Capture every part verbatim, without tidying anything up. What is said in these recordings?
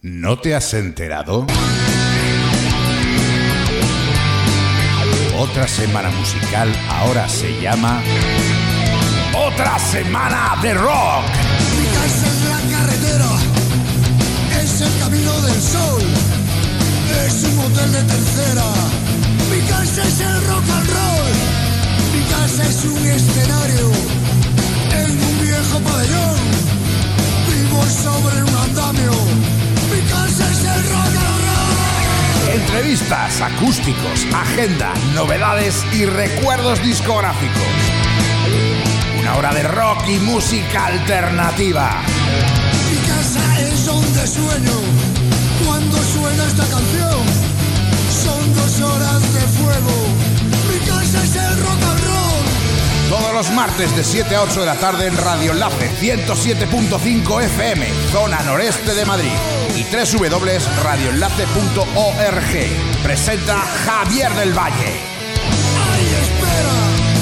¿No te has enterado? Otra semana musical ahora se llama Otra Semana de Rock. Mi casa es la carretera, es el camino del sol, es un hotel de tercera. Mi casa es el rock and roll, mi casa es un escenario en un viejo pabellón, vivo sobre un andamio. Mi casa es el rock and roll. Entrevistas, acústicos, agenda, novedades y recuerdos discográficos. Una hora de rock y música alternativa. Mi casa es donde sueño cuando suena esta canción. Son dos horas de fuego. Mi casa es el rock and roll. Todos los martes de siete a ocho de la tarde en Radio Enlace ciento siete punto cinco F M, zona noreste de Madrid, y doble u doble u doble u punto radio enlace punto org. Presenta Javier del Valle. ¡Ay, espera!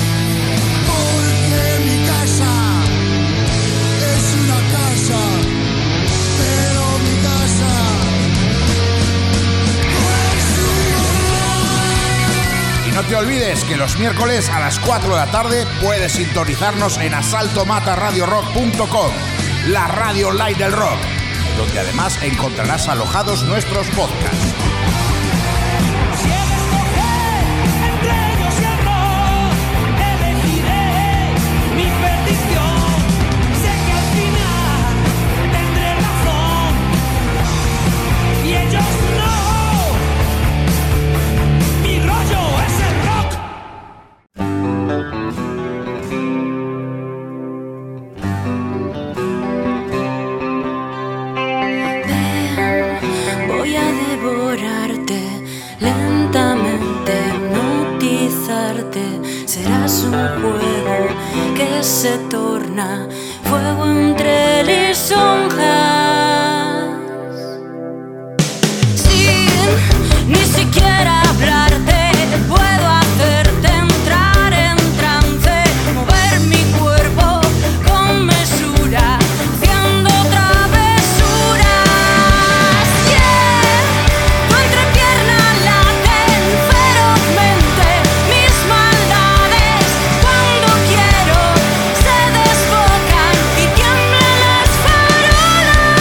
Porque mi casa es una casa, pero mi casa es un horror. Y no te olvides que los miércoles a las cuatro de la tarde puedes sintonizarnos en asalto mata radio rock punto com, la radio online del rock, donde además encontrarás alojados nuestros podcasts. Serás un juego que se torna fuego entre lisonjas, sin ni siquiera hablarte. Puedo hacerte entrar en trance, mover mi cuerpo con mesura, haciendo travesuras. Yeah, tu entrepierna late ferozmente, mis maldades cuando quiero se desbocan y tiemblan las farolas.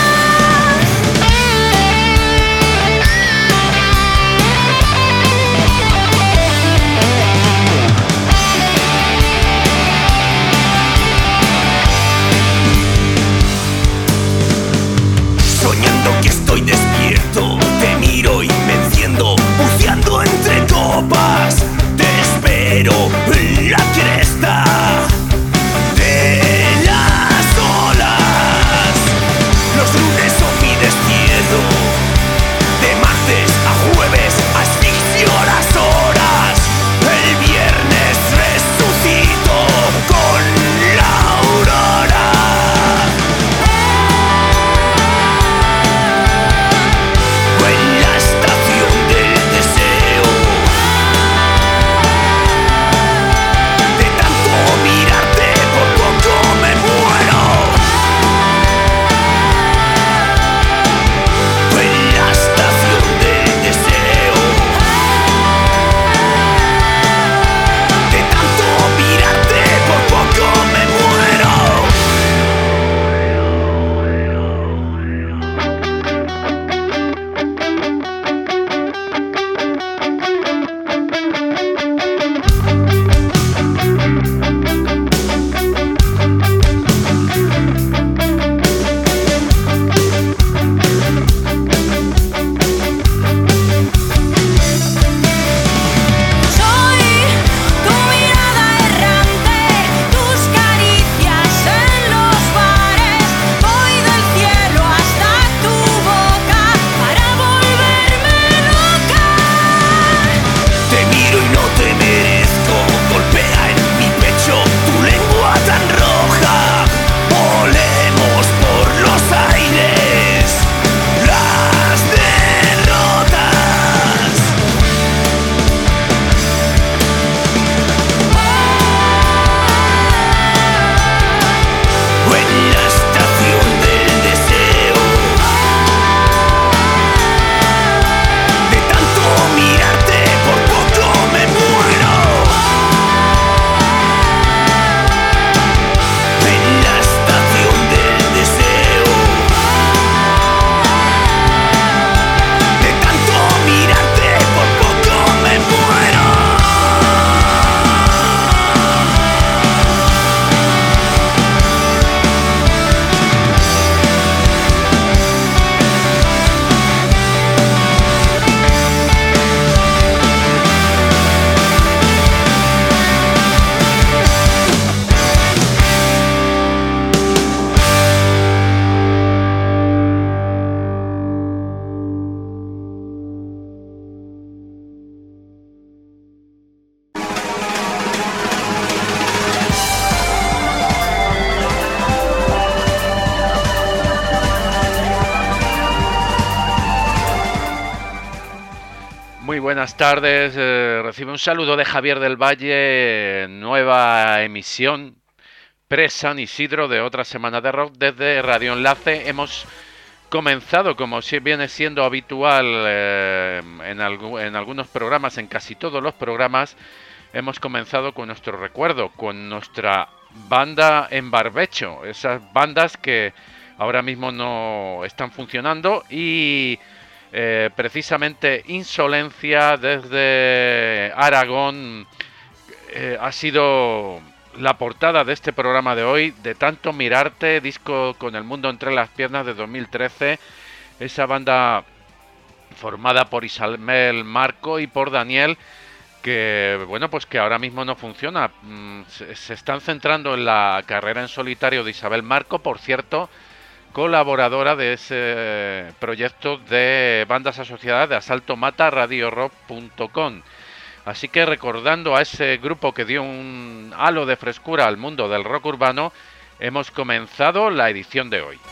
Muy buenas tardes, eh, recibe un saludo de Javier del Valle, nueva emisión pre-San Isidro de otra semana de rock desde Radio Enlace. Hemos comenzado, como si viene siendo habitual eh, en, algu en algunos programas, en casi todos los programas, hemos comenzado con nuestro recuerdo, con nuestra banda en barbecho, esas bandas que ahora mismo no están funcionando y... Eh, precisamente Insolencia desde Aragón eh, ha sido la portada de este programa de hoy, de Tanto Mirarte, disco con el mundo entre las piernas de dos mil trece, esa banda formada por Isabel Marco y por Daniel, que bueno, pues que ahora mismo no funciona. Se, se están centrando en la carrera en solitario de Isabel Marco, por cierto, colaboradora de ese proyecto de bandas asociadas de Asalto Mata, Radio Rock punto com. Así que recordando a ese grupo que dio un halo de frescura al mundo del rock urbano, hemos comenzado la edición de hoy.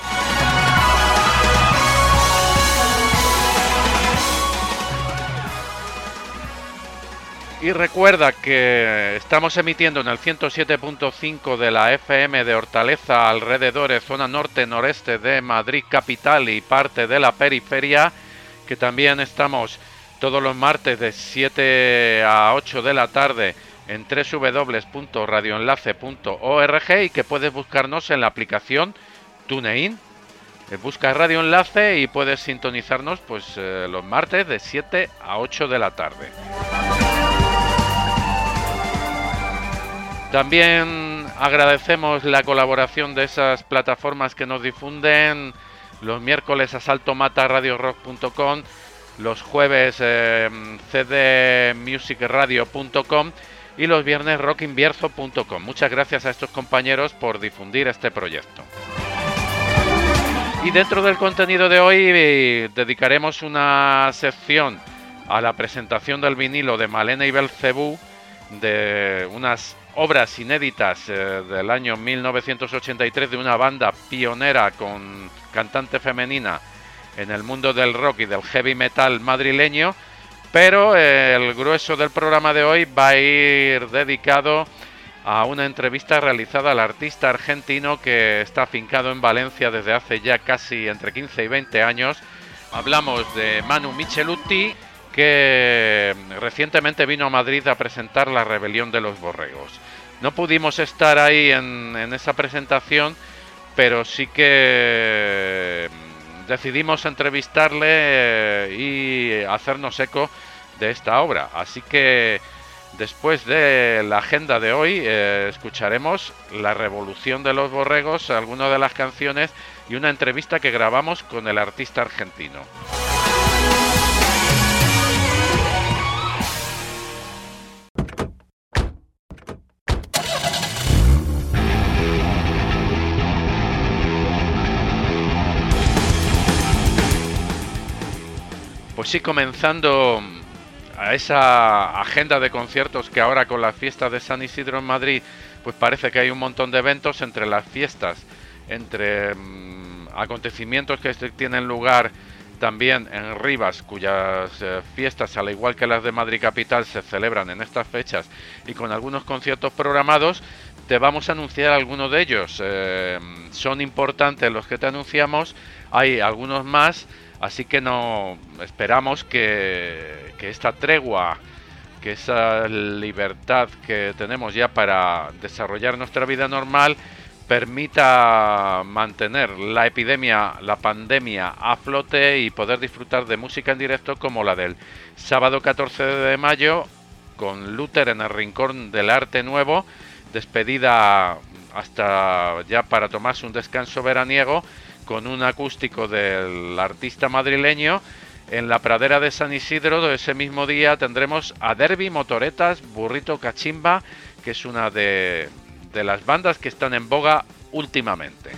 Y recuerda que estamos emitiendo en el ciento siete punto cinco de la F M de Hortaleza, alrededores, zona norte-noreste de Madrid capital y parte de la periferia, que también estamos todos los martes de siete a ocho de la tarde en doble u doble u doble u punto radio enlace punto org y que puedes buscarnos en la aplicación TuneIn. Buscas Radio Enlace y puedes sintonizarnos pues eh, los martes de siete a ocho de la tarde. También agradecemos la colaboración de esas plataformas que nos difunden: los miércoles Asalto Mata, Radio Rock punto com, los jueves eh, C D Music Radio punto com y los viernes Rock Invierzo punto com. Muchas gracias a estos compañeros por difundir este proyecto. Y dentro del contenido de hoy eh, dedicaremos una sección a la presentación del vinilo de Malena y Belcebú, de unas obras inéditas eh, del año mil novecientos ochenta y tres de una banda pionera con cantante femenina en el mundo del rock y del heavy metal madrileño, pero eh, el grueso del programa de hoy va a ir dedicado a una entrevista realizada al artista argentino que está afincado en Valencia desde hace ya casi entre quince y veinte años. Hablamos de Manu Michelutti, que recientemente vino a Madrid a presentar La Rebelión de los Borregos. No pudimos estar ahí en, en esa presentación, pero sí que decidimos entrevistarle y hacernos eco de esta obra. Así que después de la agenda de hoy eh, escucharemos La Revolución de los Borregos, algunas de las canciones y una entrevista que grabamos con el artista argentino. Pues sí, comenzando a esa agenda de conciertos que ahora con las fiestas de San Isidro en Madrid, pues parece que hay un montón de eventos entre las fiestas, entre mmm, acontecimientos que tienen lugar también en Rivas, cuyas eh, fiestas, al igual que las de Madrid capital, se celebran en estas fechas y con algunos conciertos programados. Te vamos a anunciar algunos de ellos. Eh, son importantes los que te anunciamos, hay algunos más. Así que no esperamos que, que esta tregua, que esa libertad que tenemos ya para desarrollar nuestra vida normal, permita mantener la epidemia, la pandemia a flote y poder disfrutar de música en directo como la del sábado catorce de mayo con Luther en el Rincón del Arte Nuevo, despedida hasta ya para tomarse un descanso veraniego, con un acústico del artista madrileño. En la pradera de San Isidro, ese mismo día, tendremos a Derby, Motoretas, Burrito Cachimba, que es una de, de las bandas que están en boga últimamente.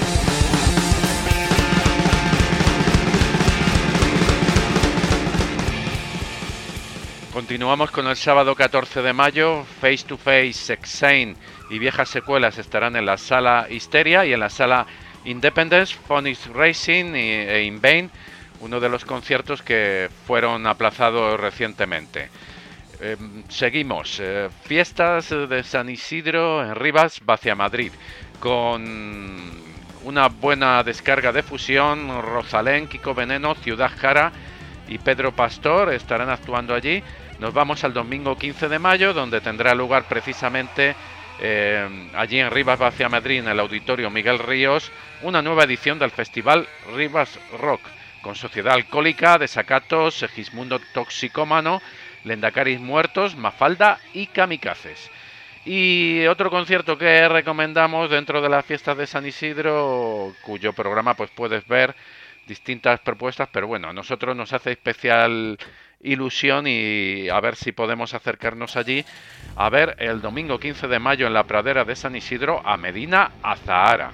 Continuamos con el sábado catorce de mayo. Face to Face, Sexane y Viejas Secuelas estarán en la sala Histeria y en la sala Independence, Phoenix Racing e In Vain, uno de los conciertos que fueron aplazados recientemente. Eh, seguimos, eh, fiestas de San Isidro en Rivas, hacia Madrid, con una buena descarga de fusión. Rosalén, Kiko Veneno, Ciudad Jara y Pedro Pastor estarán actuando allí. Nos vamos al domingo quince de mayo, donde tendrá lugar precisamente eh, allí en Rivas hacia Madrid, en el Auditorio Miguel Ríos, una nueva edición del Festival Rivas Rock, con Sociedad Alcohólica, Desacatos, Segismundo Toxicómano, Lendacaris Muertos, Mafalda y Kamikazes. Y otro concierto que recomendamos dentro de las fiestas de San Isidro, cuyo programa pues puedes ver distintas propuestas, pero bueno, a nosotros nos hace especial ilusión y a ver si podemos acercarnos allí a ver el domingo quince de mayo en la pradera de San Isidro a Medina Azahara.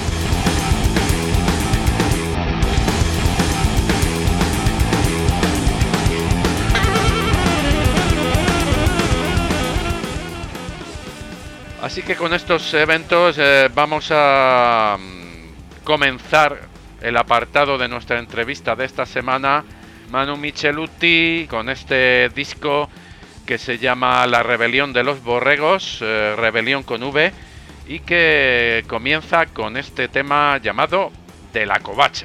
Así que con estos eventos eh, vamos a mm, comenzar el apartado de nuestra entrevista de esta semana. Manu Michelutti con este disco que se llama La Rebelión de los Borregos, eh, Rebelión con V, y que comienza con este tema llamado De la Covacha.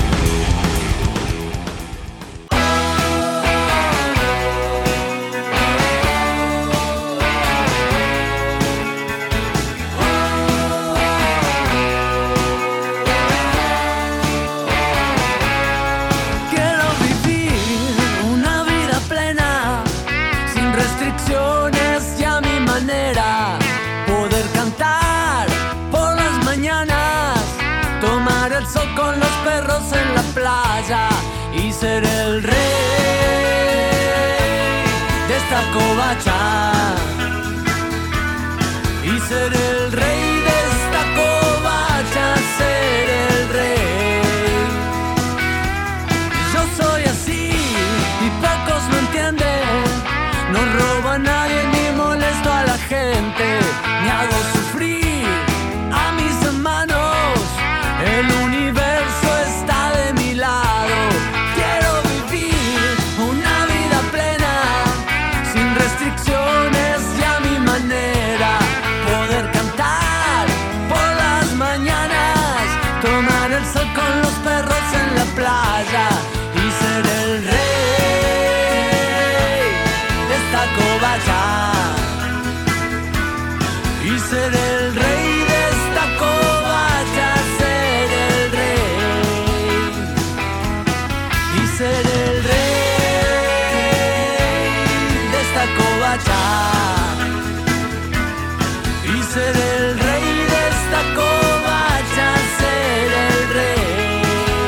Y ser el rey de esta covacha, y ser el rey de esta covacha, ser el rey. Yo soy así y pocos me entienden, no robo a nadie ni molesto a la gente, ni hago sufrir a mis hermanos, el universo está de mi lado. Y a mi manera poder cantar por las mañanas, tomar el sol con los perros en la playa y ser el rey de esta covacha, y ser el rey de esta covacha, ser el rey, y ser el rey y ser el rey de esta covacha, ser el rey.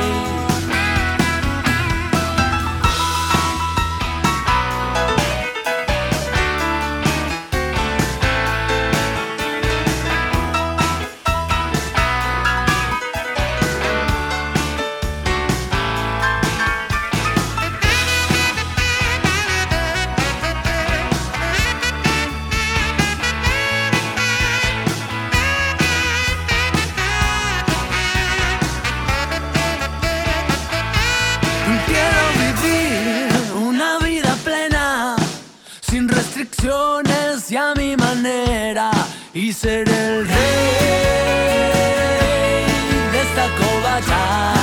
Y a mi manera, y ser el rey de esta covacha,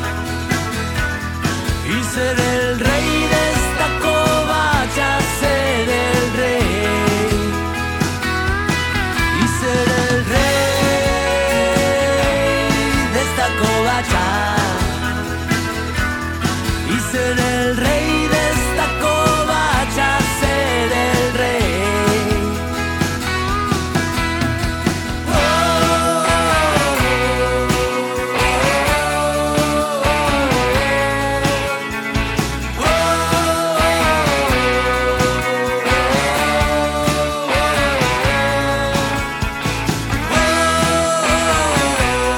y ser el rey de esta covacha, ser el rey, y ser el rey de esta covacha, y ser el rey de esta covacha, ser el rey.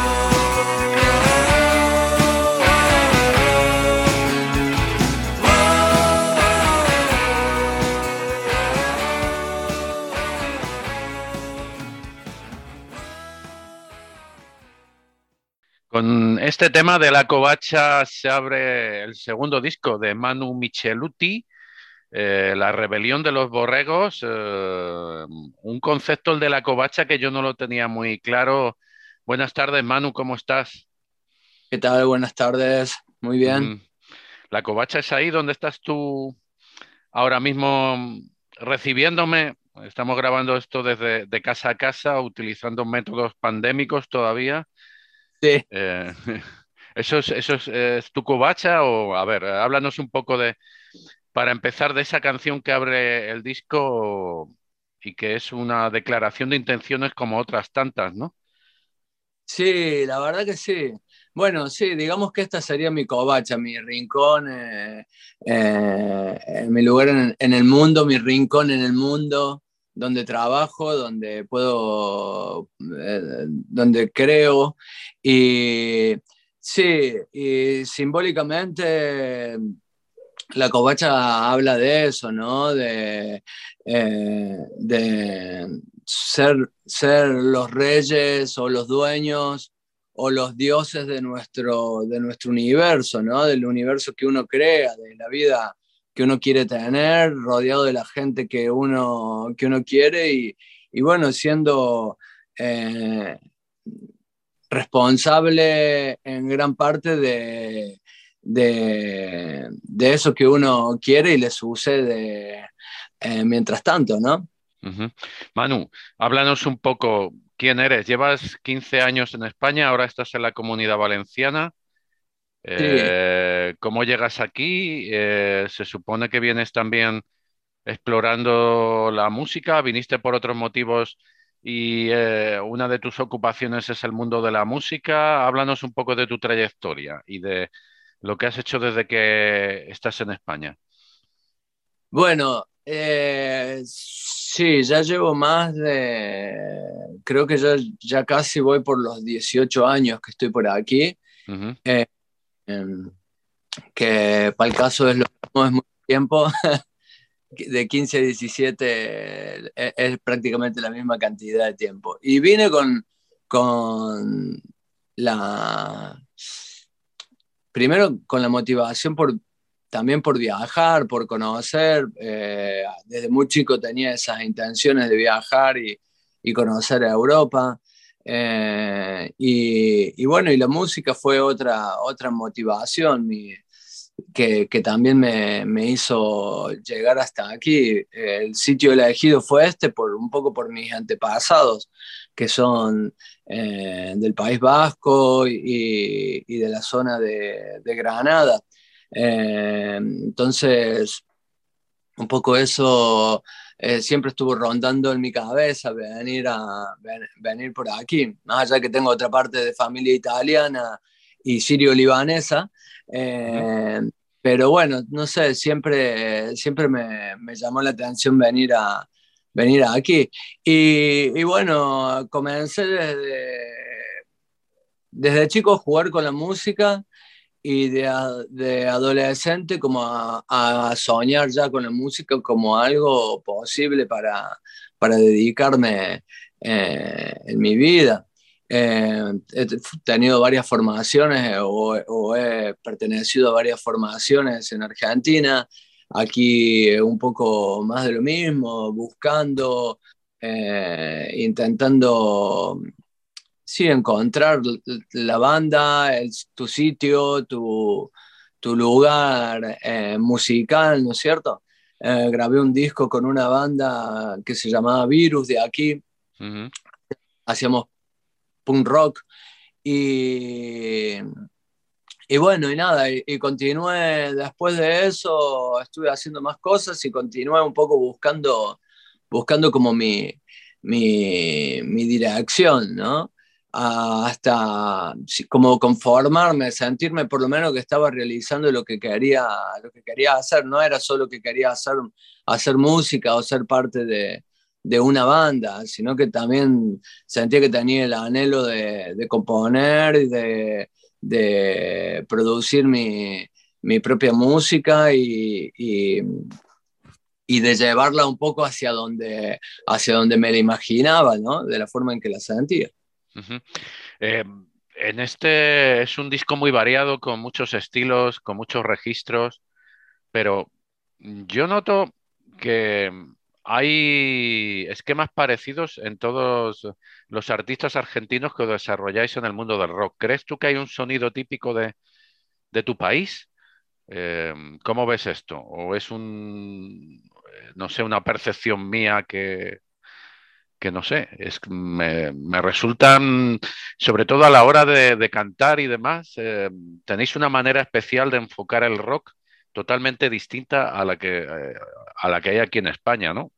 Oh Con este tema de la covacha se abre el segundo disco de Manu Michelutti, eh, La rebelión de los borregos, eh, un concepto el de la covacha que yo no lo tenía muy claro. Buenas tardes, Manu, ¿cómo estás? ¿Qué tal? Buenas tardes. Muy bien. Ujú. La covacha es ahí donde estás tú ahora mismo mm, recibiéndome. Estamos grabando esto desde de casa a casa, utilizando métodos pandémicos todavía. Sí. Eh, ¿eso es, eso es, eh, es tu covacha? O, a ver, eh, háblanos un poco de, para empezar, de esa canción que abre el disco y que es una declaración de intenciones como otras tantas, ¿no? Sí, la verdad que sí. Bueno, sí, digamos que esta sería mi covacha, mi rincón, eh, eh, mi lugar en, en el mundo, mi rincón en el mundo, donde trabajo, donde puedo, eh, donde creo. Y sí, y simbólicamente la covacha habla de eso, ¿no? De, eh, de ser, ser los reyes o los dueños o los dioses de nuestro, de nuestro universo, ¿no? Del universo que uno crea, de la vida que uno quiere tener, rodeado de la gente que uno, que uno quiere y, y bueno, siendo eh, responsable en gran parte de, de, de eso que uno quiere y le sucede eh, mientras tanto, ¿no? Ujú. Manu, háblanos un poco quién eres. Llevas quince años en España, ahora estás en la Comunidad Valenciana. Sí, Eh, ¿cómo llegas aquí? Eh, se supone que vienes también explorando la música, viniste por otros motivos y eh, una de tus ocupaciones es el mundo de la música. Háblanos un poco de tu trayectoria y de lo que has hecho desde que estás en España. bueno, eh, sí, ya llevo más de, creo que ya, ya casi voy por los dieciocho años que estoy por aquí, Ujú. eh, em, que para el caso es, lo, no es mucho tiempo, de quince a diecisiete es, es prácticamente la misma cantidad de tiempo. Y vine con, con la, primero con la motivación por, también por viajar, por conocer. Eh, desde muy chico tenía esas intenciones de viajar y, y conocer a Europa. Eh, y, y, bueno, y la música fue otra, otra motivación. Mi, que, que también me, me, hizo llegar hasta aquí. El sitio elegido fue este, por, un poco por mis antepasados, que son eh, del País Vasco y, y, de la zona de, de Granada. Eh, entonces, un poco eso eh, siempre estuvo rondando en mi cabeza, venir, a, ven, venir por aquí. Más allá que tengo otra parte de familia italiana y sirio-libanesa, Uh-huh. eh, pero bueno, no sé, siempre, siempre me, me, llamó la atención venir, a, venir aquí. Y, y bueno, comencé desde, desde chico a jugar con la música y de, de adolescente como a, a, soñar ya con la música como algo posible para, para dedicarme eh, en mi vida. Eh, he tenido varias formaciones o, o, he pertenecido a varias formaciones en Argentina, aquí un poco más de lo mismo, buscando, eh, intentando sí, encontrar la banda, el, tu sitio, tu, tu lugar eh, musical, ¿no es cierto? Eh, grabé un disco con una banda que se llamaba Virus de aquí, Uh-huh. hacíamos punk rock y, y bueno, y nada, y, y continué después de eso, estuve haciendo más cosas y continué un poco buscando, buscando como mi, mi, mi dirección, ¿no? Hasta como conformarme, sentirme por lo menos que estaba realizando lo que quería, lo que quería hacer. No era solo que quería hacer, hacer música o ser parte de, de una banda, sino que también sentía que tenía el anhelo de, de componer y de, de producir mi, mi propia música y, y, y de llevarla un poco hacia donde, hacia donde me la imaginaba, ¿no? De la forma en que la sentía. Uh-huh. Eh, en este es un disco muy variado, con muchos estilos, con muchos registros, pero yo noto que hay esquemas parecidos en todos los artistas argentinos que desarrolláis en el mundo del rock. ¿Crees tú que hay un sonido típico de, de tu país? Eh, ¿cómo ves esto? ¿O es un, eh, no sé, una percepción mía que, que no sé, es, me, me resultan, sobre todo a la hora de, de cantar y demás, eh, tenéis una manera especial de enfocar el rock totalmente distinta a la que, eh, a la que hay aquí en España, ¿no?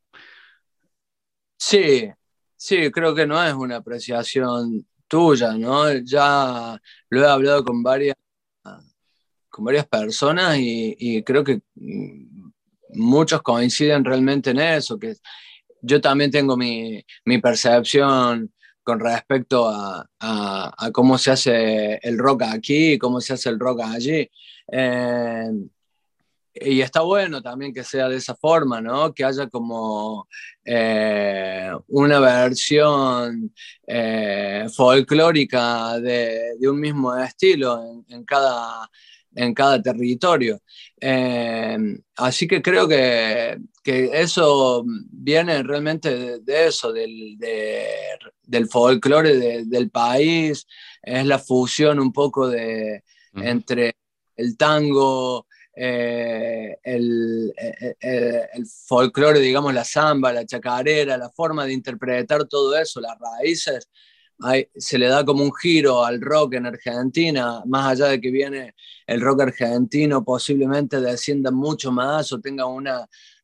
Sí, sí, creo que no es una apreciación tuya, ¿no? Ya lo he hablado con varias, con varias personas y, y creo que mm, muchos coinciden realmente en eso, que yo también tengo mi, mi percepción con respecto a, a, a cómo se hace el rock aquí y cómo se hace el rock allí. Eh, y está bueno también que sea de esa forma, ¿no? Que haya como eh, una versión eh, folclórica de, de, un mismo estilo en, en, cada, en cada territorio. Eh, así que creo que, que, eso viene realmente de, de eso, del, de, del folclore de, del país, es la fusión un poco de, uh-huh. entre el tango, Eh, el, el, el folclore, digamos, la samba, la chacarera, la forma de interpretar todo eso, las raíces, hay, se le da como un giro al rock en Argentina, más allá de que viene el rock argentino, posiblemente descienda mucho más o tenga una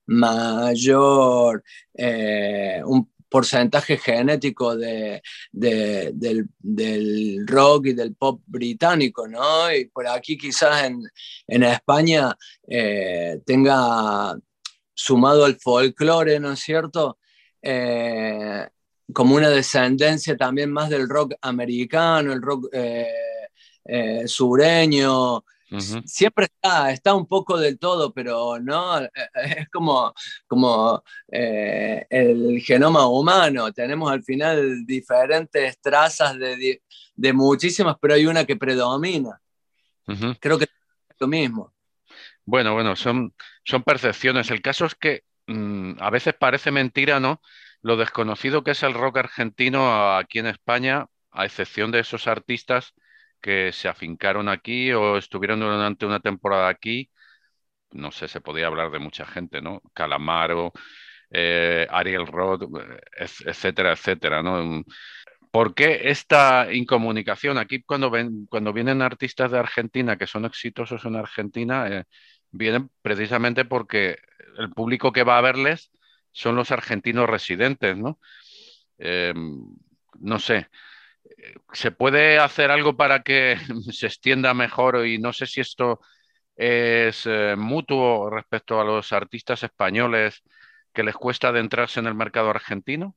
mayor, eh, un porcentaje genético de, de, del, del rock y del pop británico, ¿no? Y por aquí quizás en, en España eh, tenga sumado al folclore, ¿no es cierto? Eh, como una descendencia también más del rock americano, el rock eh, eh, sureño. Uh-huh. Siempre está, está un poco del todo, pero no, es como, como eh, el genoma humano. Tenemos al final diferentes trazas de, de muchísimas, pero hay una que predomina. Uh-huh. Creo que es lo mismo. Bueno, bueno, son, son percepciones. El caso es que mmm, a veces parece mentira, ¿no? Lo desconocido que es el rock argentino aquí en España, a excepción de esos artistas que se afincaron aquí o estuvieron durante una temporada aquí. No sé, se podía hablar de mucha gente, ¿no? Calamaro, eh, Ariel Roth, etcétera, etcétera, ¿no? ¿Por qué esta incomunicación? Aquí cuando, ven, cuando vienen artistas de Argentina que son exitosos en Argentina, eh, vienen precisamente porque el público que va a verles son los argentinos residentes, ¿no? Eh, no sé, ¿se puede hacer algo para que se extienda mejor? Y no sé si esto es eh, mutuo respecto a los artistas españoles que les cuesta adentrarse en el mercado argentino.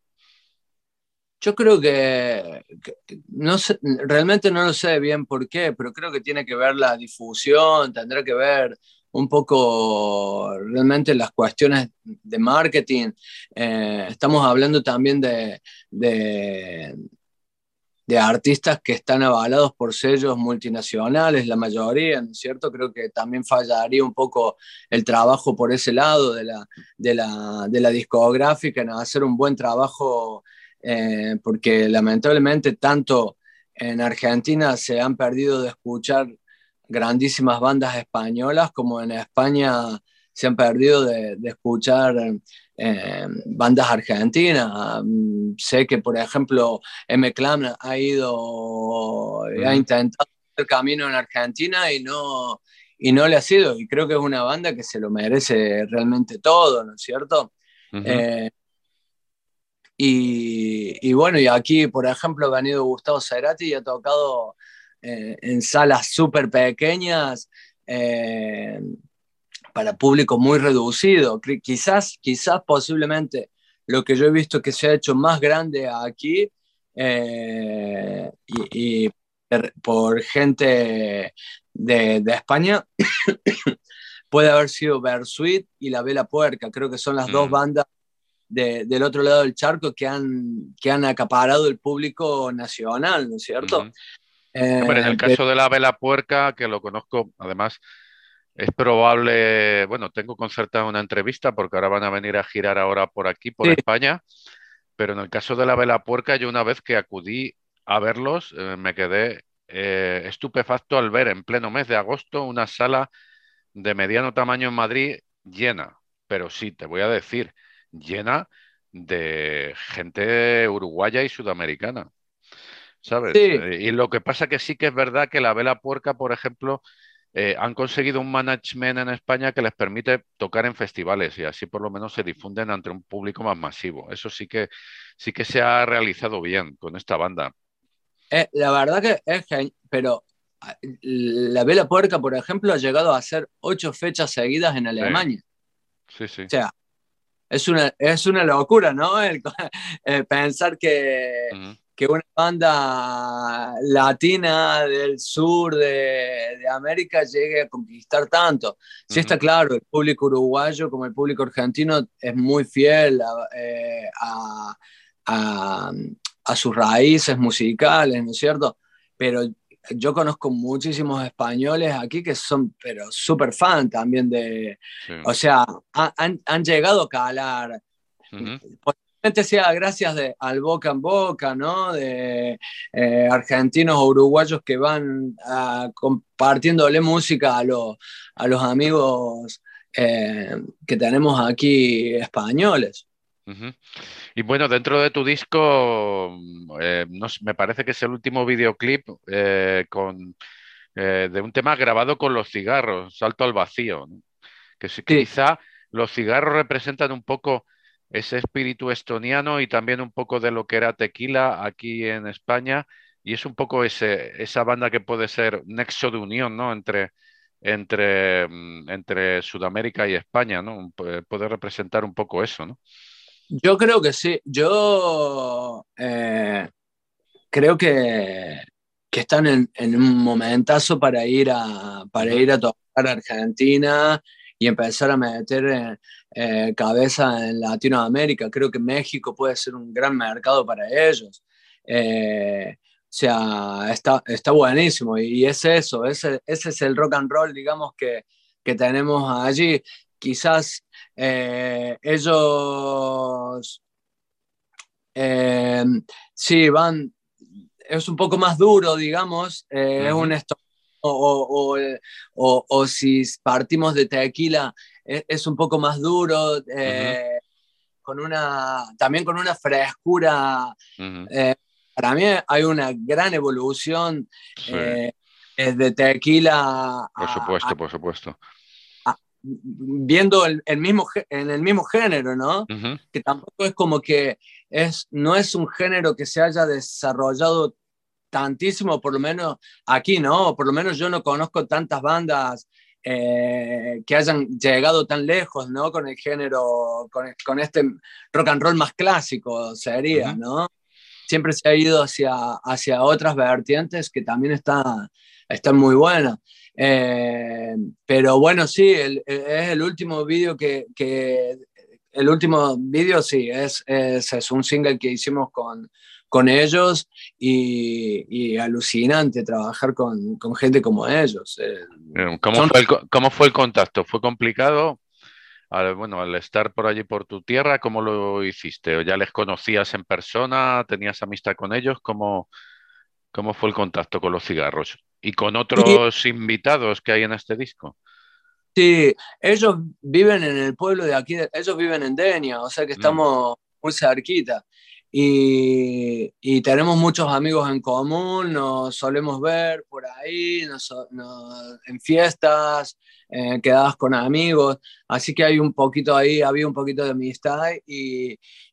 Yo creo que, que no sé, realmente no lo sé bien por qué, pero creo que tiene que ver la difusión, tendrá que ver un poco realmente las cuestiones de marketing. Eh, estamos hablando también de, de, de artistas que están avalados por sellos multinacionales, la mayoría, ¿no es cierto? Creo que también fallaría un poco el trabajo por ese lado de la, de la, de la discográfica en hacer un buen trabajo. Eh, porque lamentablemente tanto en Argentina se han perdido de escuchar grandísimas bandas españolas como en España se han perdido de, de escuchar eh, bandas argentinas. Um, sé que, por ejemplo, M-Clan ha ido, mm. ha intentado el camino en Argentina y no, y no le ha sido, y creo que es una banda que se lo merece realmente todo, ¿no es cierto? Uh-huh. Eh, Y, y bueno, y aquí, por ejemplo, ha venido Gustavo Cerati y ha tocado eh, en salas súper pequeñas eh, para público muy reducido. Quizás, quizás posiblemente lo que yo he visto que se ha hecho más grande aquí eh, y, y por gente de, de España puede haber sido Bersuit y La Vela Puerca. Creo que son las mm. dos bandas De, del otro lado del charco que han, que han acaparado el público nacional, ¿no es cierto? Uh-huh. Hombre, en Eh, el caso de la Vela Puerca, que lo conozco, además, es probable, bueno, tengo concertada una entrevista porque ahora van a venir a girar ahora por aquí, por sí, España, pero en el caso de la Vela Puerca, yo una vez que acudí a verlos, eh, me quedé eh, estupefacto al ver en pleno mes de agosto una sala de mediano tamaño en Madrid llena, pero sí, te voy a decir, llena de gente uruguaya y sudamericana, ¿sabes? sí, Eh, y lo que pasa que sí que es verdad que la Vela Puerca, por ejemplo, eh, han conseguido un management en España que les permite tocar en festivales y así por lo menos se difunden ante un público más masivo. Eso sí que sí que se ha realizado bien con esta banda. eh, la verdad que es genial, pero ah, la Vela Puerca, por ejemplo, ha llegado a hacer ocho fechas seguidas en Sí, Alemania. sí, sí. O sea, es una, es una locura, ¿no? El, eh, pensar que, Ujú, que una banda latina del sur de, de América llegue a conquistar tanto. Sí ujú, está claro, el público uruguayo como el público argentino es muy fiel a, eh, a, a, a sus raíces musicales, ¿no es cierto? Pero yo conozco muchísimos españoles aquí que son, pero súper fan también de, sí, o sea, ha- han, han llegado a calar, ujú. posiblemente sea gracias de, al boca en boca, ¿no? De eh, argentinos o uruguayos que van ah, compartiéndole música a, los a los amigos eh, que tenemos aquí españoles. Ujú. Y bueno, dentro de tu disco, mm, eh, no sé, me parece que es el último videoclip eh, con, eh, de un tema grabado con los cigarros, Salto al Vacío, ¿no? Que sí, Sí, quizá los cigarros representan un poco ese espíritu estoniano y también un poco de lo que era Tequila aquí en España, y es un poco ese, esa banda que puede ser nexo de unión, ¿no? Entre, entre, mm, entre Sudamérica y España, ¿no? Un- Puede puede representar un poco eso, ¿no? yo creo que sí. Yo eh, creo que, que están en, en un momentazo para ir a, para Ujú, ir a tocar a Argentina y empezar a meter eh, eh, cabeza en Latinoamérica. Creo que México puede ser un gran mercado para ellos. Eh, o sea, está, está buenísimo y es eso, ese, ese es el rock and roll, digamos, que, que tenemos allí. Quizás eh, ellos eh, sí van, es un poco más duro, digamos, eh, es un ujú, esto o, o, o, eh, o, o si partimos de tequila, es, es un poco más duro, ujú, eh, con una, también con una frescura. ujú. eh, para mí hay una gran evolución Sí, eh, desde tequila por a, a- supuesto, por supuesto. a- viendo el, el mismo, gé- en el mismo género, ¿no? Ujú, Que tampoco es como que es, no es un género que se haya desarrollado tantísimo, por lo menos aquí, ¿no? Por lo menos yo no conozco tantas bandas eh, que hayan llegado tan lejos, ¿no? Con el género, con, con este rock and roll más clásico, sería, ujú. ¿no? Siempre se ha ido hacia, hacia otras vertientes que también está, están muy buenas. Eh, pero bueno, sí, el, es el último vídeo que, que, el último vídeo sí, es, es, es, un single que hicimos con, con ellos y, y alucinante trabajar con, con, gente como ellos. Eh, Eh, ¿Cómo son fue el, co- cómo fue el contacto? ¿Fue complicado? Al, bueno, al estar por allí por tu tierra, ¿cómo lo hiciste? ¿O ya les conocías en persona? ¿Tenías amistad con ellos? ¿Cómo, cómo fue el contacto con los cigarros? ¿Y con y otros invitados que hay en este disco? sí, ellos viven en el pueblo de aquí, ellos viven en Denia, o sea que Mm, estamos muy cerquita. Y, y tenemos muchos amigos en común, nos solemos ver por ahí, nos, nos- en fiestas, eh, quedadas con amigos, así que hay un poquito ahí, había un poquito de amistad y,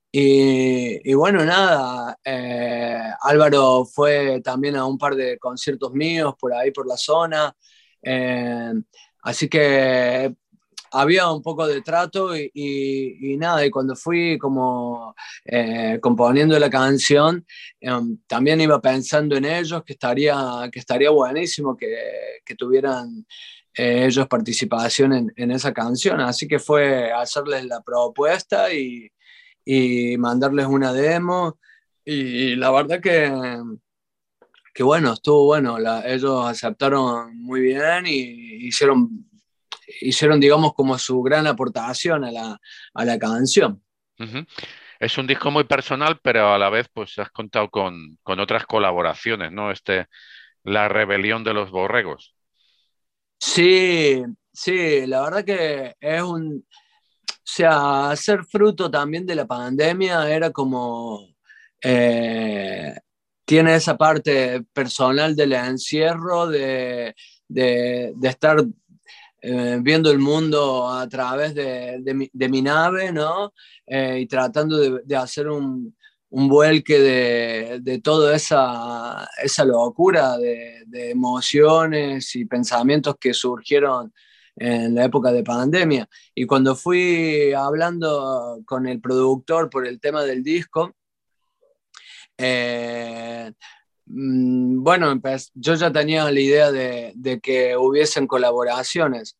y, y bueno, nada, eh, Álvaro fue también a un par de conciertos míos por ahí, por la zona. eh, Así que había un poco de trato y, y, y nada, y cuando fui como eh, componiendo la canción, eh, también iba pensando en ellos, que estaría, que estaría buenísimo que, que tuvieran eh, ellos participación en, en, esa canción. Así que fue hacerles la propuesta y, y mandarles una demo. Y la verdad que que bueno, estuvo bueno, la, ellos aceptaron muy bien y hicieron, hicieron, digamos, como su gran aportación a la, a la canción. Uh-huh. Es un disco muy personal, pero a la vez pues has contado con, con otras colaboraciones, ¿no? Este, La rebelión de los borregos. Sí, sí, la verdad que es un... O sea, ser fruto también de la pandemia era como... Eh, tiene esa parte personal del encierro, de, de, de estar eh, viendo el mundo a través de, de, mi, de mi nave, ¿no? Eh, y tratando de, de hacer un, un vuelque de, de toda esa, esa locura de, de emociones y pensamientos que surgieron en la época de pandemia. Y cuando fui hablando con el productor por el tema del disco, eh, bueno, pues yo ya tenía la idea de, de que hubiesen colaboraciones.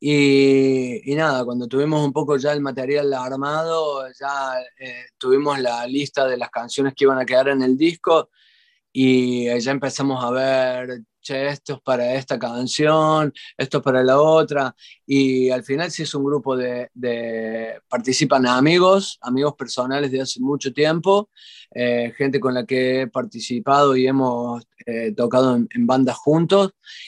Y, y nada, cuando tuvimos un poco ya el material armado, ya eh, tuvimos la lista de las canciones que iban a quedar en el disco y ya empezamos a ver, che, esto es para esta canción, esto es para la otra, y al final sí es un grupo de, de participan amigos, amigos personales de hace mucho tiempo, eh, gente con la que he participado y hemos eh, tocado en, en bandas juntos,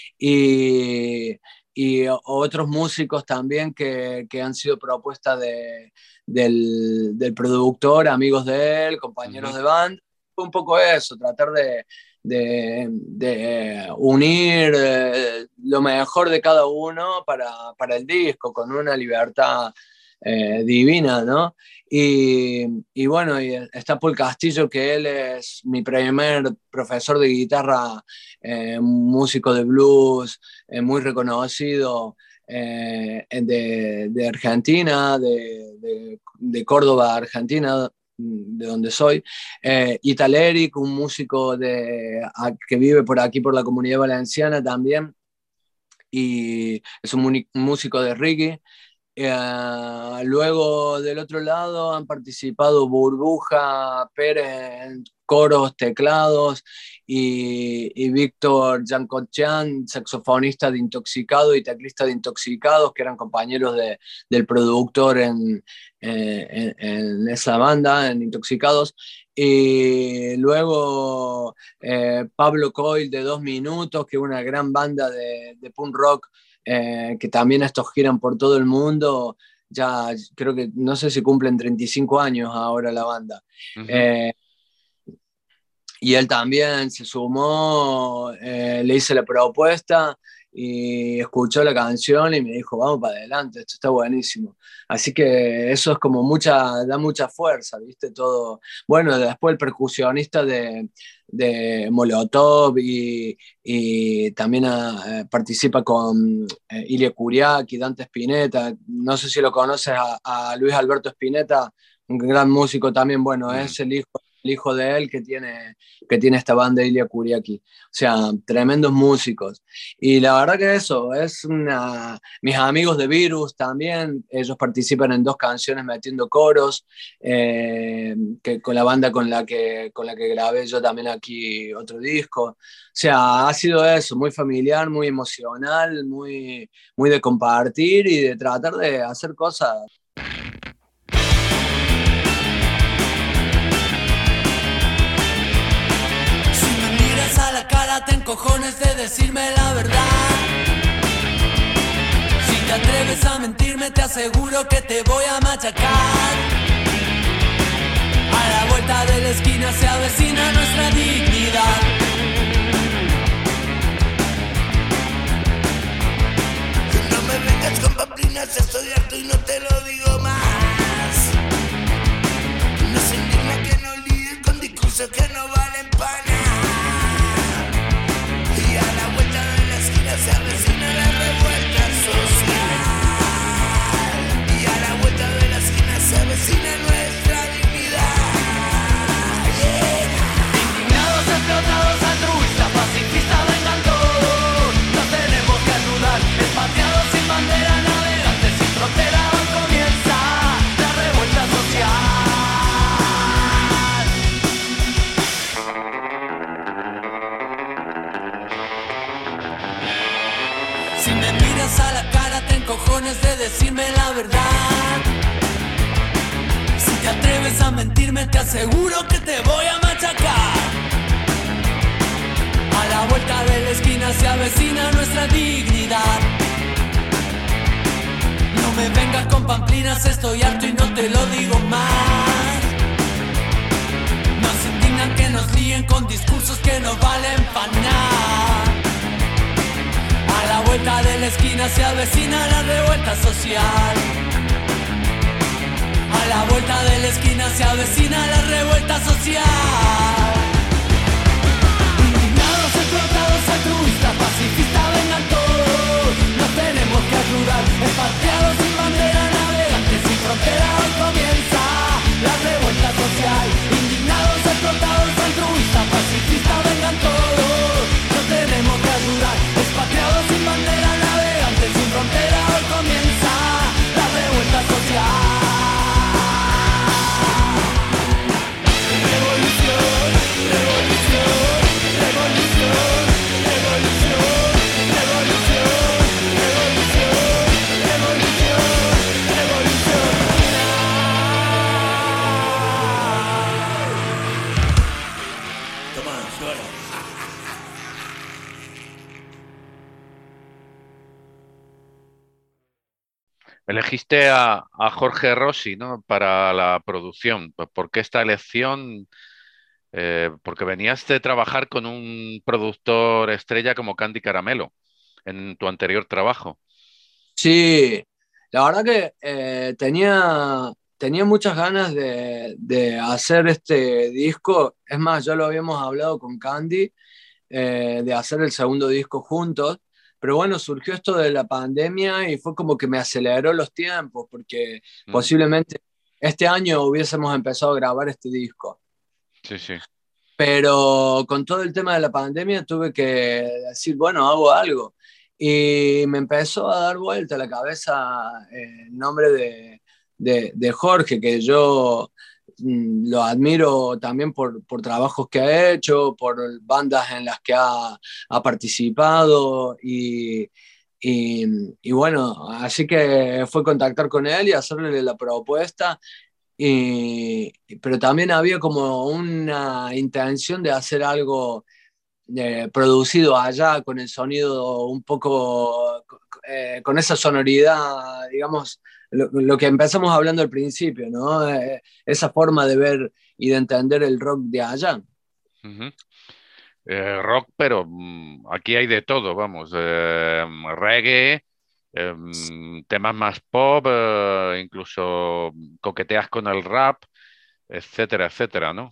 y, y otros músicos también que, que han sido propuestas de, del, del productor, amigos de él, compañeros uh-huh. de banda. Un poco eso, tratar de, de, de unir eh, lo mejor de cada uno para, para el disco, con una libertad eh, divina, ¿no? Y, y bueno, y está Paul Castillo, que él es mi primer profesor de guitarra, eh, músico de blues, eh, muy reconocido, eh, de, de Argentina, de, de, de Córdoba, Argentina, de donde soy, eh, Italeric, un músico de, a, que vive por aquí, por la Comunidad Valenciana también, y es un, un músico de reggae. Eh, luego del otro lado han participado Burbuja Pérez en coros, teclados, y, y Víctor Jancochian, saxofonista de Intoxicado y teclista de Intoxicados, que eran compañeros de, del productor en, eh, en, en esa banda, en Intoxicados. Y luego eh, Pablo Coil de Dos Minutos, que es una gran banda de, de punk rock, Eh, que también estos giran por todo el mundo, ya creo que no sé si cumplen treinta y cinco años ahora la banda. Uh-huh. Eh, y él también se sumó, eh, le hice la propuesta y escuchó la canción y me dijo, vamos para adelante, esto está buenísimo. Así que eso es como mucha, da mucha fuerza, ¿viste? Todo. Bueno, después el percusionista de, de Molotov y, y también a, eh, participa con eh, Ilia Kuriak y Dante Spinetta. No sé si lo conoces a, a Luis Alberto Spinetta, un gran músico también. Bueno, mm. es el hijo el hijo de él que tiene, que tiene esta banda Ilia Kuriaki. O sea, tremendos músicos. Y la verdad que eso, es una... Mis amigos de Virus también, ellos participan en dos canciones metiendo coros, eh, que, con la banda con la, que, con la que grabé yo también aquí otro disco. O sea, ha sido eso, muy familiar, muy emocional, muy, muy de compartir y de tratar de hacer cosas. A la cara te encojones de decirme la verdad. Si te atreves a mentirme te aseguro que te voy a machacar. A la vuelta de la esquina se avecina nuestra dignidad. No me vengas con paplinas, estoy harto y no te lo digo más. No se indigna que no líes con discursos que no valen para nada. Se avecina la revuelta social. Y a la vuelta de la esquina se avecina nuestra dignidad. Yeah. Indignados, explotados, altruistas, pacifistas, vengan todos. Nos tenemos que ayudar, expatriados sin bandera, navegantes sin frontera, con vengas a mentirme, te aseguro que te voy a machacar. A la vuelta de la esquina se avecina nuestra dignidad. No me vengas con pamplinas, estoy harto y no te lo digo más. Nos indignan que nos líen con discursos que no valen pa' nada. A la vuelta de la esquina se avecina la revuelta social. A la vuelta de la esquina se avecina la revuelta social. Indignados, explotados, altruistas, pacifistas, vengan todos. Nos tenemos que ayudar, expatriados sin bandera, navegantes sin frontera. Hoy comienza la revuelta social. Indignados, explotados, altruistas, pacifistas, vengan todos. Nos tenemos que ayudar, expatriados sin bandera, navegantes sin frontera. Hoy comienza la revuelta social. Elegiste a, a Jorge Rossi, ¿no? Para la producción. ¿Por qué esta elección? Eh, porque venías de trabajar con un productor estrella como Candy Caramelo en tu anterior trabajo. Sí, la verdad que eh, tenía, tenía muchas ganas de, de hacer este disco. Es más, ya lo habíamos hablado con Candy, eh, de hacer el segundo disco juntos. Pero bueno, surgió esto de la pandemia y fue como que me aceleró los tiempos, porque Mm, posiblemente este año hubiésemos empezado a grabar este disco. sí, sí. Pero con todo el tema de la pandemia tuve que decir, bueno, hago algo. Y me empezó a dar vuelta a la cabeza eh, el nombre de, de, de Jorge, que yo mm, lo admiro también por, por trabajos que ha hecho, por bandas en las que ha, ha participado. Y, y, y bueno, así que fue contactar con él y hacerle la propuesta. Y, pero también había como una intención de hacer algo eh, producido allá con el sonido un poco, eh, con esa sonoridad, digamos, lo, lo que empezamos hablando al principio, ¿no? Eh, esa forma de ver y de entender el rock de allá. Ujú. Eh, rock, pero mm, aquí hay de todo, vamos. Eh, reggae, eh, mm, temas más pop, eh, incluso coqueteas con el rap, etcétera, etcétera, ¿no?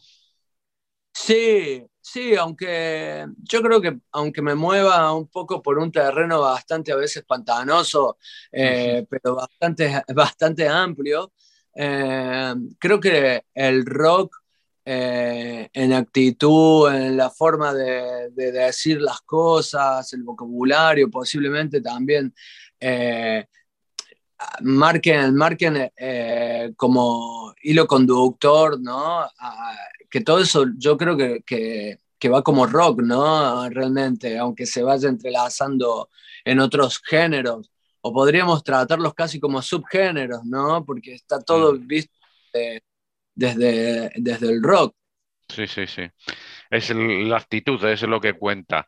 Sí, sí, aunque yo creo que aunque me mueva un poco por un terreno bastante a veces pantanoso, eh, pero bastante, bastante amplio, eh, creo que el rock eh, en actitud, en la forma de, de decir las cosas, el vocabulario, posiblemente también eh, marquen, marquen eh, como hilo conductor, ¿no? A, que todo eso yo creo que, que, que, va como rock, ¿no? Realmente, aunque se vaya entrelazando en otros géneros, o podríamos tratarlos casi como subgéneros, ¿no? Porque está todo Mm, visto de, desde, desde el rock. sí, sí, sí. Es el- la actitud, es lo que cuenta.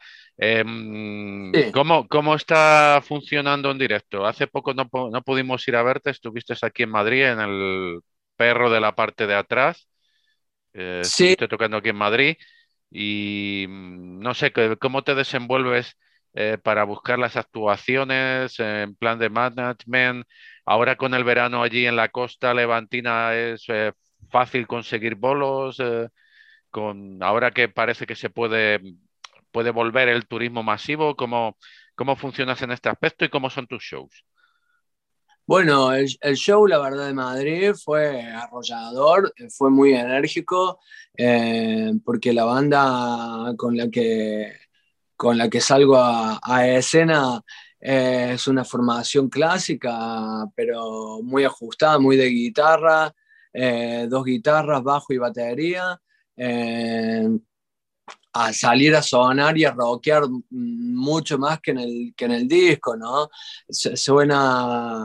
Em, Sí. ¿cómo, cómo está funcionando en directo? Hace poco no, pu- no pudimos ir a verte, estuviste aquí en Madrid, en el Perro de la parte de atrás. Eh, Sí, estuviste tocando aquí en Madrid y mm, no sé, ¿qué- ¿cómo te desenvuelves eh, para buscar las actuaciones en plan de management? Ahora con el verano allí en la costa levantina es eh, fácil conseguir bolos. Eh, con ahora que parece que se puede, puede volver el turismo masivo, ¿cómo, cómo funcionas en este aspecto y cómo son tus shows? bueno, el, el show, la verdad, de Madrid fue arrollador, eh, fue muy enérgico, eh, porque la banda con la que, con la que salgo a, a escena eh, es una formación clásica, pero muy ajustada, muy de guitarra, eh, dos guitarras, bajo y batería. eh, a salir a sonar y a rockear mucho más que en el, que en el disco, ¿no? Suena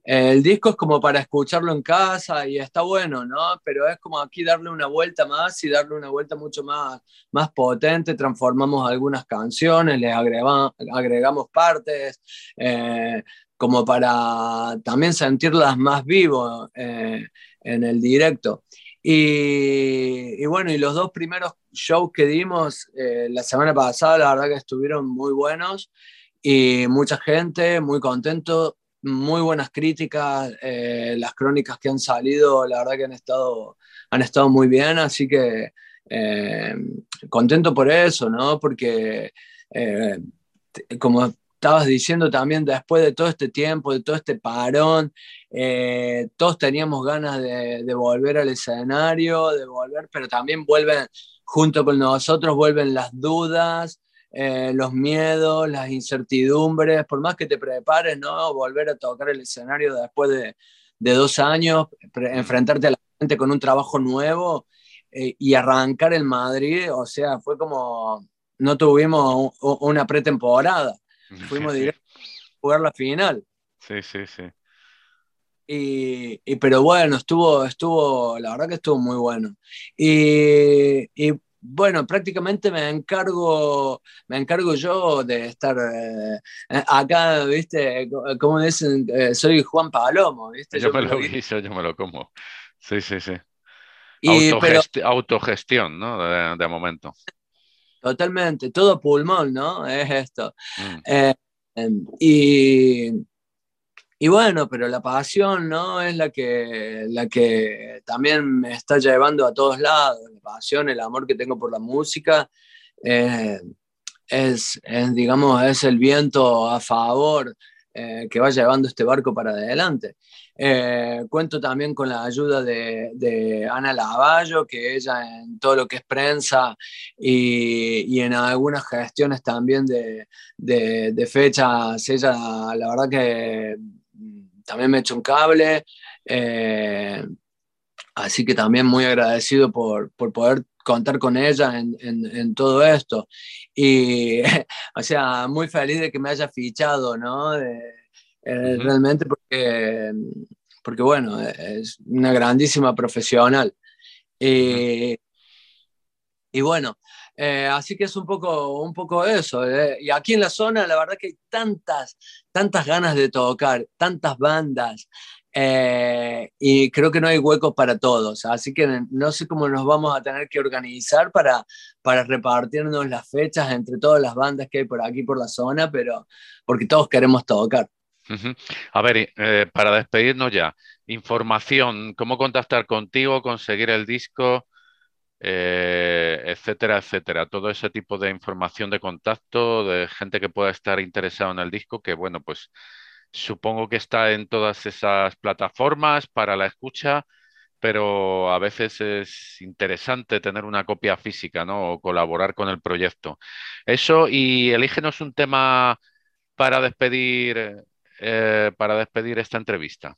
el disco es como para escucharlo en casa y está bueno, ¿no? Pero es como aquí darle una vuelta más y darle una vuelta mucho más, más potente. Transformamos algunas canciones, les agrega, agregamos partes, eh, como para también sentirlas más vivo eh, en el directo. Y, y, bueno, y los dos primeros shows que dimos eh, la semana pasada, la verdad que estuvieron muy buenos y mucha gente, muy contento, muy buenas críticas, eh, las crónicas que han salido, la verdad que han estado, han estado muy bien, así que eh, contento por eso, ¿no? Porque eh, como estabas diciendo también, después de todo este tiempo, de todo este parón, eh, todos teníamos ganas de, de volver al escenario, de volver, pero también vuelven, junto con nosotros, vuelven las dudas, eh, los miedos, las incertidumbres, por más que te prepares, ¿no? Volver a tocar el escenario después de, de dos años, pre- enfrentarte a la gente con un trabajo nuevo eh, y arrancar en Madrid, o sea, fue como, no tuvimos un- una pretemporada, fuimos directo a jugar la final. Sí, sí, sí. Y, y, pero bueno, estuvo, estuvo, la verdad que estuvo muy bueno. Y, y bueno, prácticamente me encargo, me encargo yo de estar eh, acá, ¿viste? Como dicen, eh, soy Juan Palomo, ¿viste? Yo Yo me me lo lo guío. guiso, yo me lo como. Sí, sí, sí. Y, pero Autogesti- autogestión, ¿no? De, de momento. totalmente, todo pulmón, ¿no? Es esto. Mm, Eh, y, Y bueno, pero la pasión, ¿no? Es la que, la que también me está llevando a todos lados. La pasión, el amor que tengo por la música, eh, es, es, digamos, es el viento a favor eh, que va llevando este barco para adelante. Eh, cuento también con la ayuda de, de Ana Lavallo, que ella en todo lo que es prensa y, y en algunas gestiones también de, de, de fechas, ella la verdad que también me echó un cable. Eh, Así que también muy agradecido por, por poder contar con ella en, en, en todo esto. Y, o sea, muy feliz de que me haya fichado, ¿no? De, eh, ujú, realmente porque, porque, bueno, es una grandísima profesional. ujú. Y, y bueno, eh, así que es un poco, un poco eso. eh. Y aquí en la zona, la verdad que hay tantas, tantas ganas de tocar, tantas bandas, eh, y creo que no hay hueco para todos. Así que no sé cómo nos vamos a tener que organizar para, para repartirnos las fechas entre todas las bandas que hay por aquí, por la zona, pero porque todos queremos tocar. Ujú. A ver, eh, para despedirnos ya, información, cómo contactar contigo, conseguir el disco, eh, etcétera, etcétera. Todo ese tipo de información de contacto, de gente que pueda estar interesada en el disco, que bueno, pues supongo que está en todas esas plataformas para la escucha, pero a veces es interesante tener una copia física, ¿no? O colaborar con el proyecto. Eso, y elígenos un tema para despedir, eh, para despedir esta entrevista.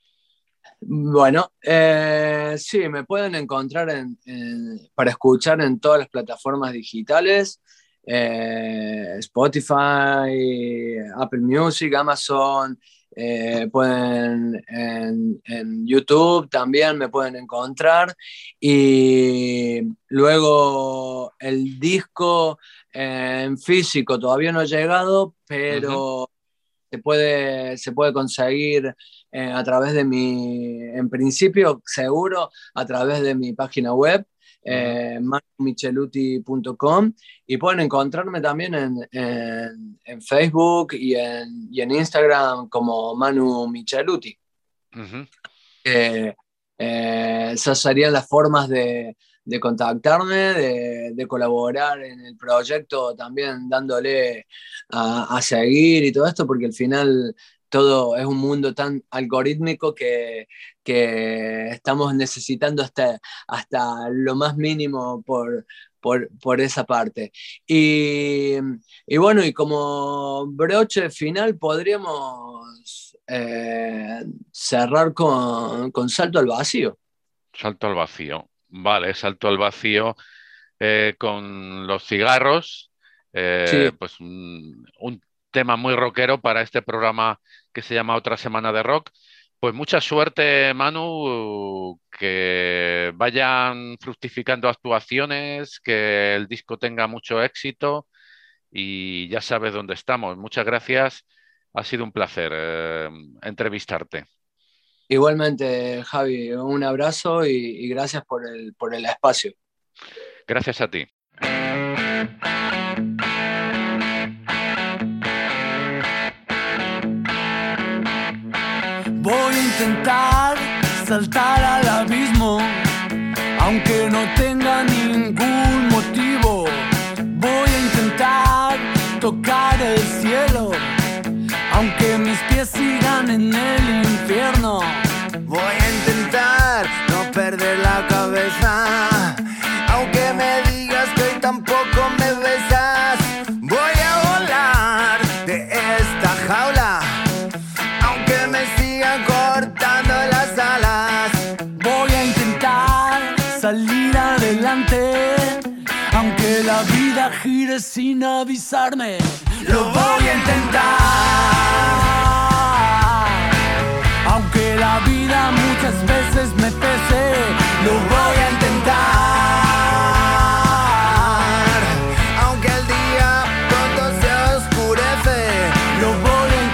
Bueno, eh, sí, me pueden encontrar en, en- para escuchar en todas las plataformas digitales, eh, Spotify, Apple Music, Amazon, eh, pueden en, en YouTube también me pueden encontrar. Y luego el disco eh, en físico todavía no ha llegado, Ujú, pero se puede, se puede conseguir eh, a través de mi, en principio, seguro, a través de mi página web, ujú, eh, manu micheluti punto com, y pueden encontrarme también en, en, en Facebook y en, y en Instagram como Manu Micheluti. ujú, Eh, eh, esas serían las formas de, de contactarme, de, de colaborar en el proyecto, también dándole a, a seguir y todo esto, porque al final todo es un mundo tan algorítmico que, que estamos necesitando hasta, hasta lo más mínimo por, por, por esa parte. Y, y bueno, y como broche final podríamos eh, cerrar con, con Salto al Vacío. salto al vacío. Vale, salto al vacío eh, con los cigarros, Sí, eh, pues un, un tema muy rockero para este programa que se llama Otra Semana de Rock. Pues mucha suerte, Manu, que vayan fructificando actuaciones, que el disco tenga mucho éxito y ya sabes dónde estamos. Muchas gracias, ha sido un placer eh, entrevistarte. Igualmente, Javi, un abrazo y, y gracias por el, por el espacio. Gracias a ti. Voy a intentar saltar al abismo, aunque no tenga ningún motivo. Voy a intentar tocar el cielo, aunque mis pies sigan en el infierno. Voy a intentar no perder la cabeza, aunque me digas que hoy tampoco me besas. Voy a volar de esta jaula, aunque me sigan cortando las alas. Voy a intentar salir adelante, aunque la vida gire sin avisarme. Lo voy a intentar, aunque la vida muchas veces me pese. Lo voy a intentar, aunque el día pronto se oscurece. lo voy a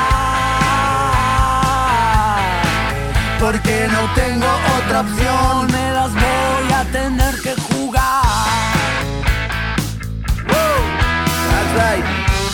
intentar, porque no tengo otra opción, me las voy a tener que jugar. That's right.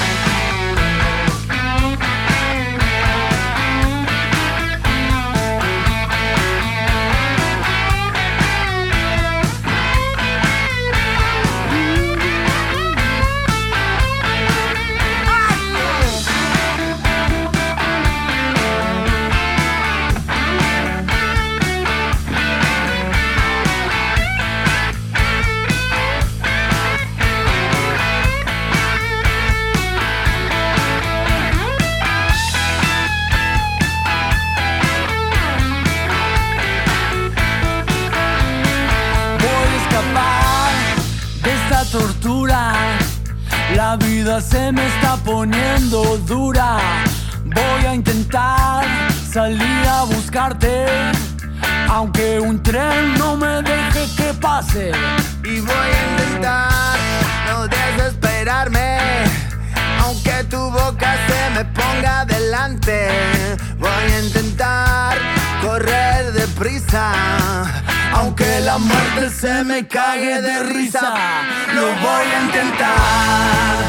Tortura, la vida se me está poniendo dura. Voy a intentar salir a buscarte, aunque un tren no me deje que pase. Y voy a intentar no desesperarme, aunque tu boca se me ponga delante. Voy a intentar correr deprisa, aunque la muerte se me cague de risa. Lo voy a intentar,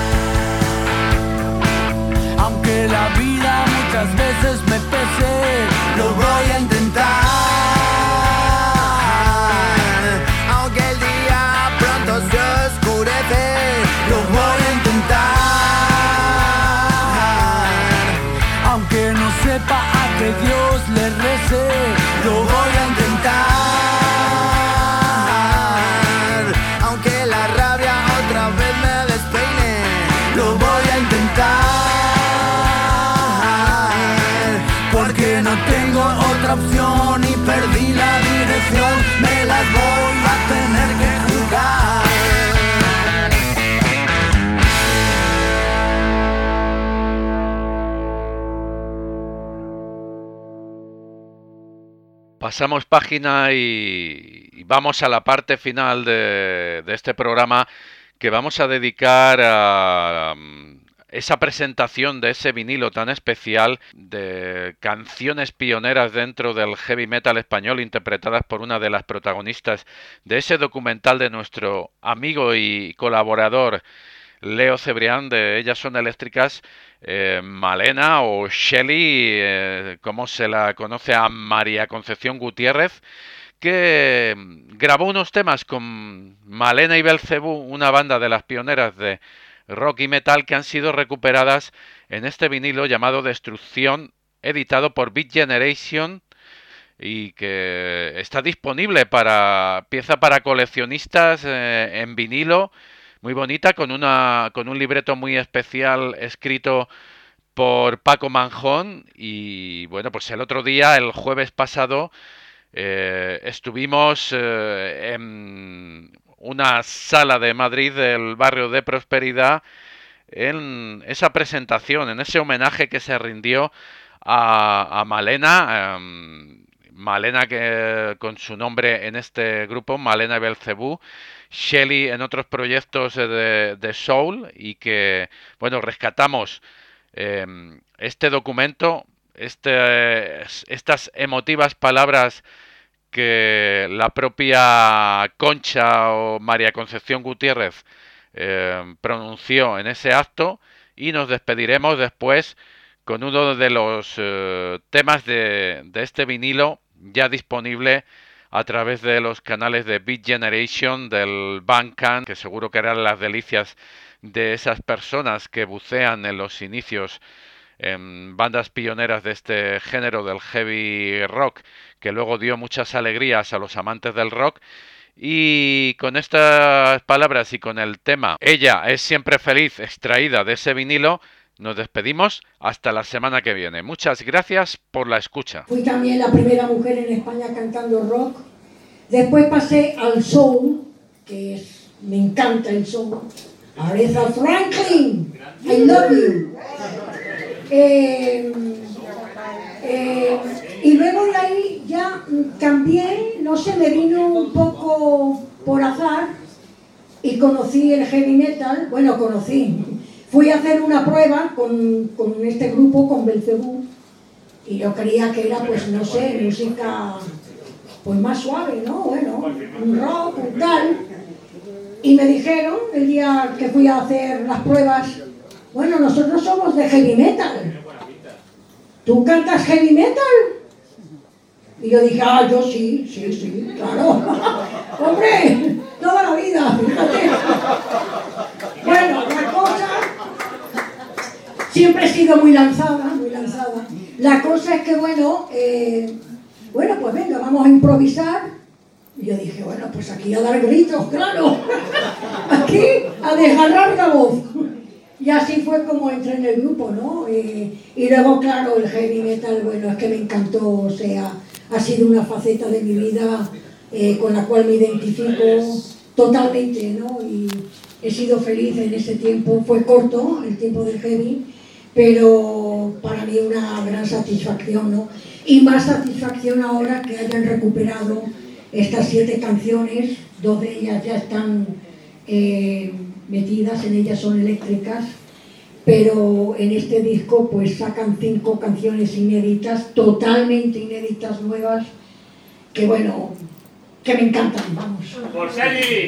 aunque la vida muchas veces me pese. lo voy a intentar, aunque el día pronto se oscurece. Lo voy a intentar, aunque no sepa a qué Dios le rece. lo voy a intentar, aunque la rabia otra vez me despeine. Lo voy a intentar, porque no tengo otra opción y perdí la dirección. Me las voy a tener que jugar. Pasamos página y, y vamos a la parte final de, de este programa que vamos a dedicar a um, esa presentación de ese vinilo tan especial de canciones pioneras dentro del heavy metal español interpretadas por una de las protagonistas de ese documental de nuestro amigo y colaborador Leo Cebrián, de Ellas Son Eléctricas, eh, Malena o Shelly, eh, como se la conoce a María Concepción Gutiérrez, que grabó unos temas con Malena y Belcebú, una banda de las pioneras de rock y metal que han sido recuperadas en este vinilo llamado Destrucción, editado por Beat Generation y que está disponible para pieza para coleccionistas eh, en vinilo, muy bonita, con una con un libreto muy especial escrito por Paco Manjón. Y bueno, pues el otro día, el jueves pasado, eh, estuvimos eh, en una sala de Madrid del barrio de Prosperidad en esa presentación, en ese homenaje que se rindió a, a Malena, um, Malena que con su nombre en este grupo, Malena Belcebú, Shelly en otros proyectos de, de soul, y que, bueno, rescatamos eh, este documento, este, estas emotivas palabras que la propia Concha o María Concepción Gutiérrez eh, pronunció en ese acto, y nos despediremos después con uno de los eh, temas de, de este vinilo ya disponible a través de los canales de Beat Generation, del Bandcamp, que seguro que eran las delicias de esas personas que bucean en los inicios en bandas pioneras de este género del heavy rock, que luego dio muchas alegrías a los amantes del rock. Y con estas palabras y con el tema Ella es siempre feliz, extraída de ese vinilo, nos despedimos hasta la semana que viene. Muchas gracias por la escucha. Fui también la primera mujer en España cantando rock. Después pasé al soul, que es, me encanta el soul. Aretha Franklin, I love you. Eh, eh, y luego de ahí ya cambié, no sé, me vino un poco por azar y conocí el heavy metal. Bueno, conocí. Fui a hacer una prueba con, con este grupo, con Belcebú, y yo creía que era, pues no sé, música pues más suave, ¿no? Bueno, un rock, un tal. Y me dijeron, el día que fui a hacer las pruebas, bueno, nosotros somos de heavy metal. ¿Tú cantas heavy metal? Y yo dije, ah, yo sí, sí, sí, claro. Hombre, toda la vida, fíjate. Bueno, la cosa... Siempre he sido muy lanzada, muy lanzada. La cosa es que, bueno, eh, bueno, pues venga, vamos a improvisar. Y yo dije, bueno, pues aquí a dar gritos, claro. Aquí a desgarrar la voz. Y así fue como entré en el grupo, ¿no? Eh, y luego, claro, el heavy metal, bueno, es que me encantó, o sea, ha sido una faceta de mi vida eh, con la cual me identifico totalmente, ¿no? Y he sido feliz en ese tiempo. Fue corto el tiempo del heavy, pero para mí una gran satisfacción, ¿no? Y más satisfacción ahora que hayan recuperado estas siete canciones. Dos de ellas ya están eh, metidas, en ellas son eléctricas, pero en este disco pues sacan cinco canciones inéditas, totalmente inéditas, nuevas, que bueno, que me encantan, vamos. ¡Por Shelly!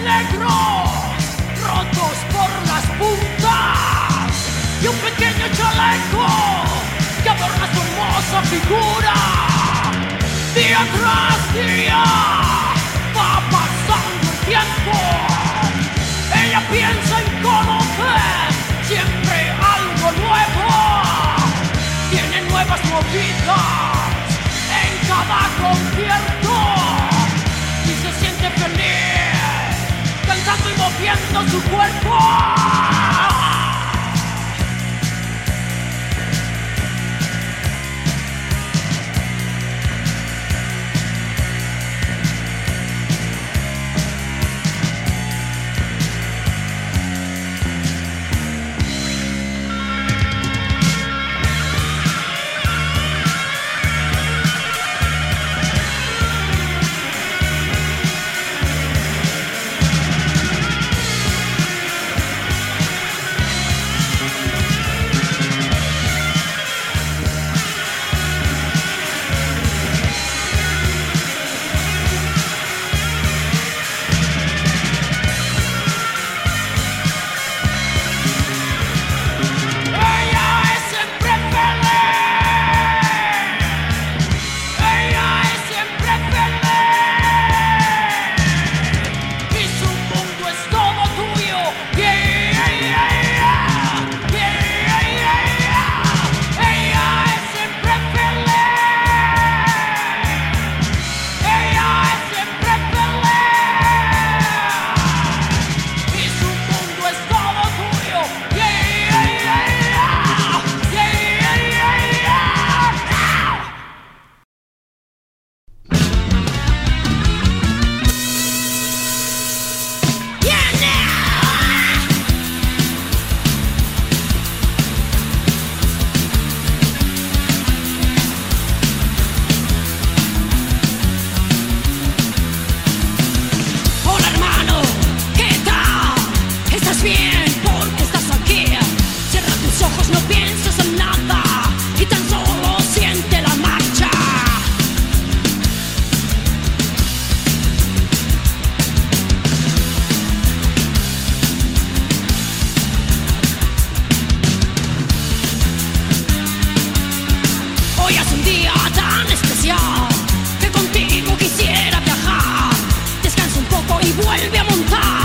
negros, rotos por las puntas, y un pequeño chaleco que adorna su hermosa figura. Día tras día va pasando el tiempo, ella piensa en conocer siempre algo nuevo, tiene nuevas movidas en cada concierto y se siente feliz cantando y moviendo su cuerpo. Vuelve a montar.